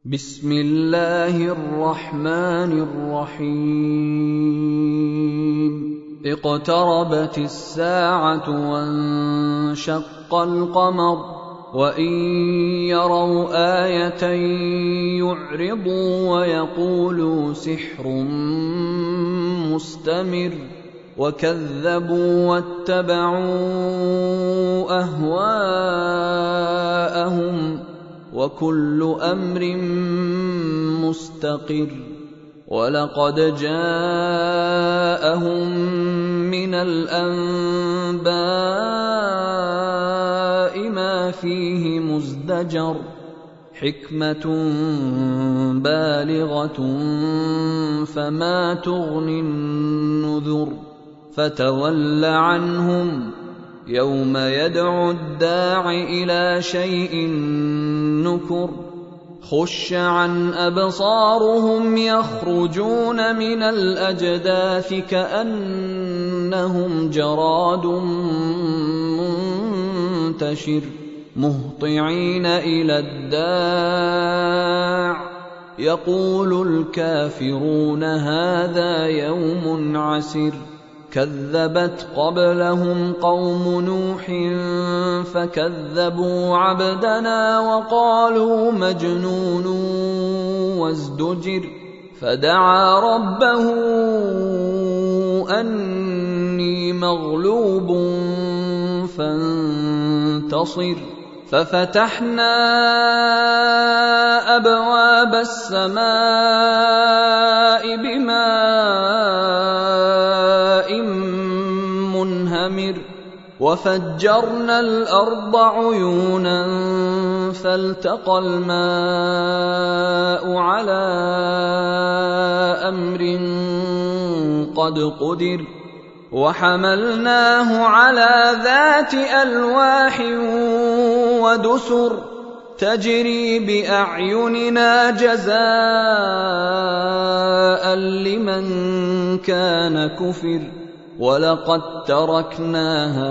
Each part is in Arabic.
بسم الله الرحمن الرحيم اقتربت الساعة وانشق القمر وإن يروا آية يعرضوا ويقولوا سحر مستمر وكذبوا واتبعوا أهواءهم وكل أمر مستقر ولقد جاءهم من الأنباء ما فيه مزدجر حكمة بالغة فما تغني النذر فتول عنهم يوم يدعو الداع إلى شيء نكر خش عن أبصارهم يخرجون من الأجداث كأنهم جراد منتشر مهطعين إلى الداع يقول الكافرون هذا يوم عسر كذبت قبلهم قوم نوح فكذبوا عبدنا وقالوا مجنون وازدجر فدعا ربه أني مغلوب فانتصر ففتحنا أبواب السماء بماء منهمر وفجرنا الأرض عيونا فالتقى الماء على أمر قد قدر وحملناه على ذات ألواح ودسر تجري بأعيننا جزاء لمن كان كفر ولقد تركناها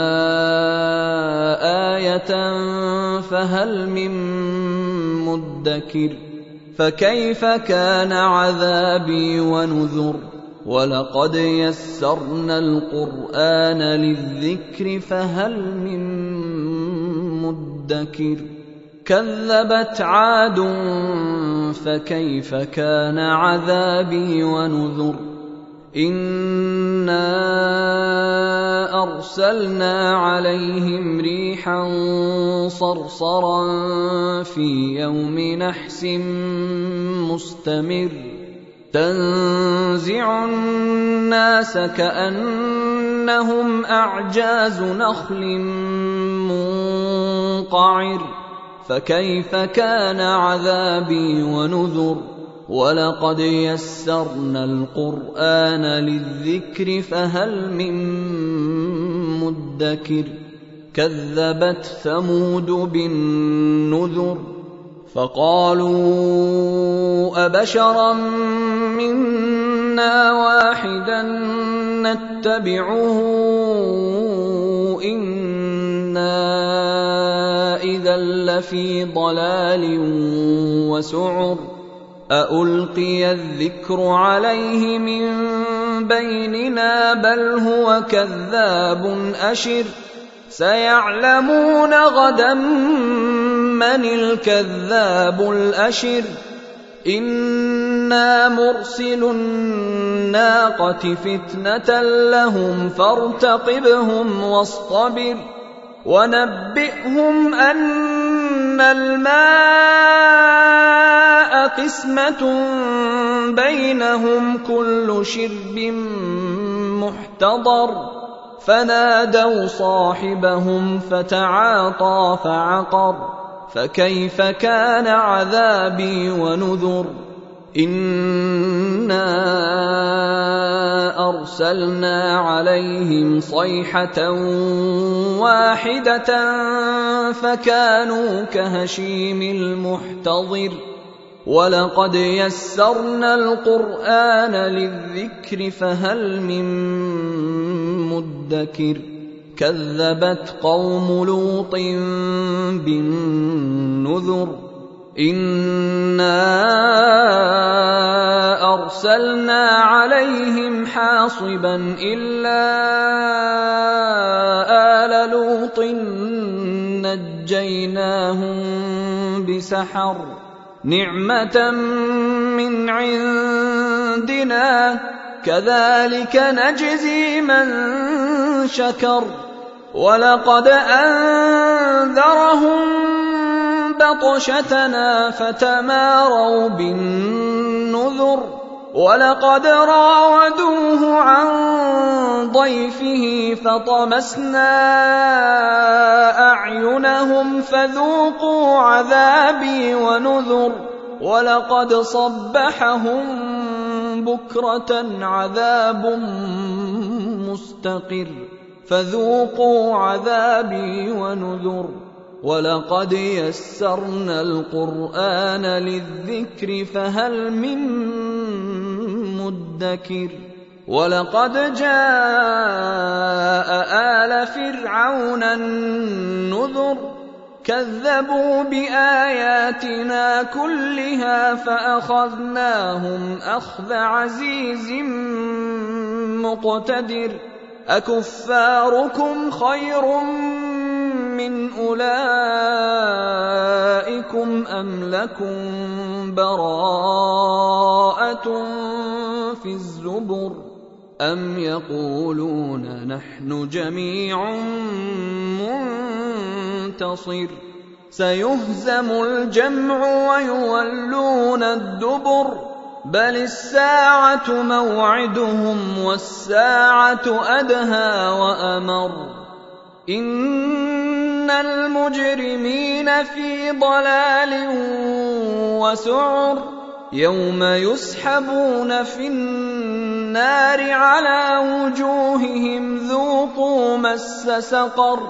آية فهل من مدكر فكيف كان عذابي ونذر ولقد يسرنا القرآن للذكر فهل من مدكر كذبت عاد فكيف كان عذابي ونذر إنا أرسلنا عليهم ريحا صرصرا في يوم نحس مستمر تنزع الناس كأنهم أعجاز نخل منقعر فكيف كان عذابي ونذر ولقد يسرنا القرآن للذكر فهل من مدكر كذبت ثمود بالنذر فقالوا أبشرا منا واحدا نتبعه إنا إذا لفي ضلال وسعر أألقي الذكر عليه من بيننا بل هو كذاب أشر سيعلمون غدا من الكذاب الأشر إنا مرسل الناقة فتنة لهم فارتقبهم واصطبر ونبئهم أن الماء قسمة بينهم كل شرب محتضر فنادوا صاحبهم فتعاطى فعقر فكيف كان عذابي ونذر إنا أرسلنا عليهم صيحة واحدة فكانوا كهشيم المحتضر ولقد يسرنا القرآن للذكر فهل من مدكر كذبت قوم لوط بالنذر إِنَّا أَرْسَلْنَا عَلَيْهِمْ حَاصِبًا إِلَّا آلَ لُوطٍ نَجَّيْنَاهُم بِسَحَرٍ نِعْمَةً مِّنْ عِندِنَا كَذَلِكَ نَجْزِي مَن شَكَرَ وَلَقَدْ أَنذَرَهُم بَطْشَتَنَا فَتَمَارَوْا بِالنُّذُرِ وَلَقَدْ رَاوَدُوهُ عَن ضَيْفِهِ فَطَمَسْنَا أَعْيُنَهُمْ فَذُوقُوا عَذَابِي وَنُذُرِ وَلَقَدْ صَبَّحَهُم بُكْرَةً عَذَابٌ مُّسْتَقِرٌّ فَذُوقُوا عَذَابِي وَنُذُرِ وَلَقَدْ يَسَّرْنَا الْقُرْآنَ لِلذِّكْرِ فَهَلْ مِن مُّدَّكِرٍ وَلَقَدْ جَاءَ آلَ فِرْعَوْنَ النُّذُرُ كَذَّبُوا بِآيَاتِنَا كُلِّهَا فَأَخَذْنَاهُمْ أَخْذَ عَزِيزٍ مُّقْتَدِرٍ أَكُفَّارُكُمْ خَيْرٌ مِّنْ أُولَئِكُمْ أَمْ لَكُمْ بَرَاءَةٌ فِي الزُّبُرِ أَمْ يَقُولُونَ نَحْنُ جَمِيعٌ مُّنتَصِرٌ سَيُهْزَمُ الْجَمْعُ وَيُوَلُّونَ الدُّبُرَ بَلِ السَّاعَةُ مَوْعِدُهُمْ وَالسَّاعَةُ أَدْهَىٰ وَأَمَرُّ إِنَّ الْمُجْرِمِينَ فِي ضَلَالٍ وَسُعُرٍ يَوْمَ يُسْحَبُونَ فِي النَّارِ عَلَىٰ وُجُوهِهِمْ ذُوقُوا مَسَّ سَقَرَ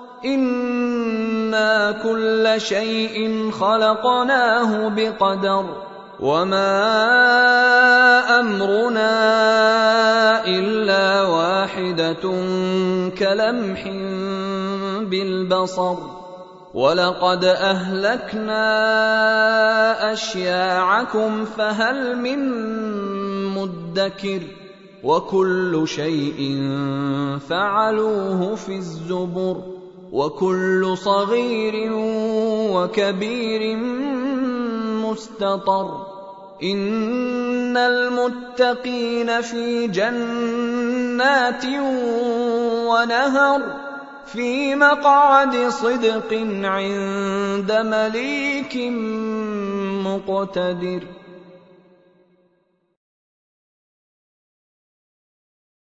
إِنَّا كُلَّ شَيْءٍ خَلَقْنَاهُ بِقَدَرٍ وَمَا أَمْرُنَا إِلَّا وَاحِدَةٌ كَلَمْحٍ بِالْبَصَرِ وَلَقَدْ أَهْلَكْنَا أَشْيَاعَكُمْ فَهَلْ مِن مُّدَّكِرٍ وَكُلُّ شَيْءٍ فَعَلُوهُ فِي الزُّبُرِ وَكُلُّ صَغِيرٍ وَكَبِيرٍ مُّسْتَطَرٍ إِنَّ الْمُتَّقِينَ فِي جَنَّاتٍ وَنَهَرٍ فِي مَقْعَدِ صِدْقٍ عِندَ مَلِيكٍ مُّقْتَدِرٍ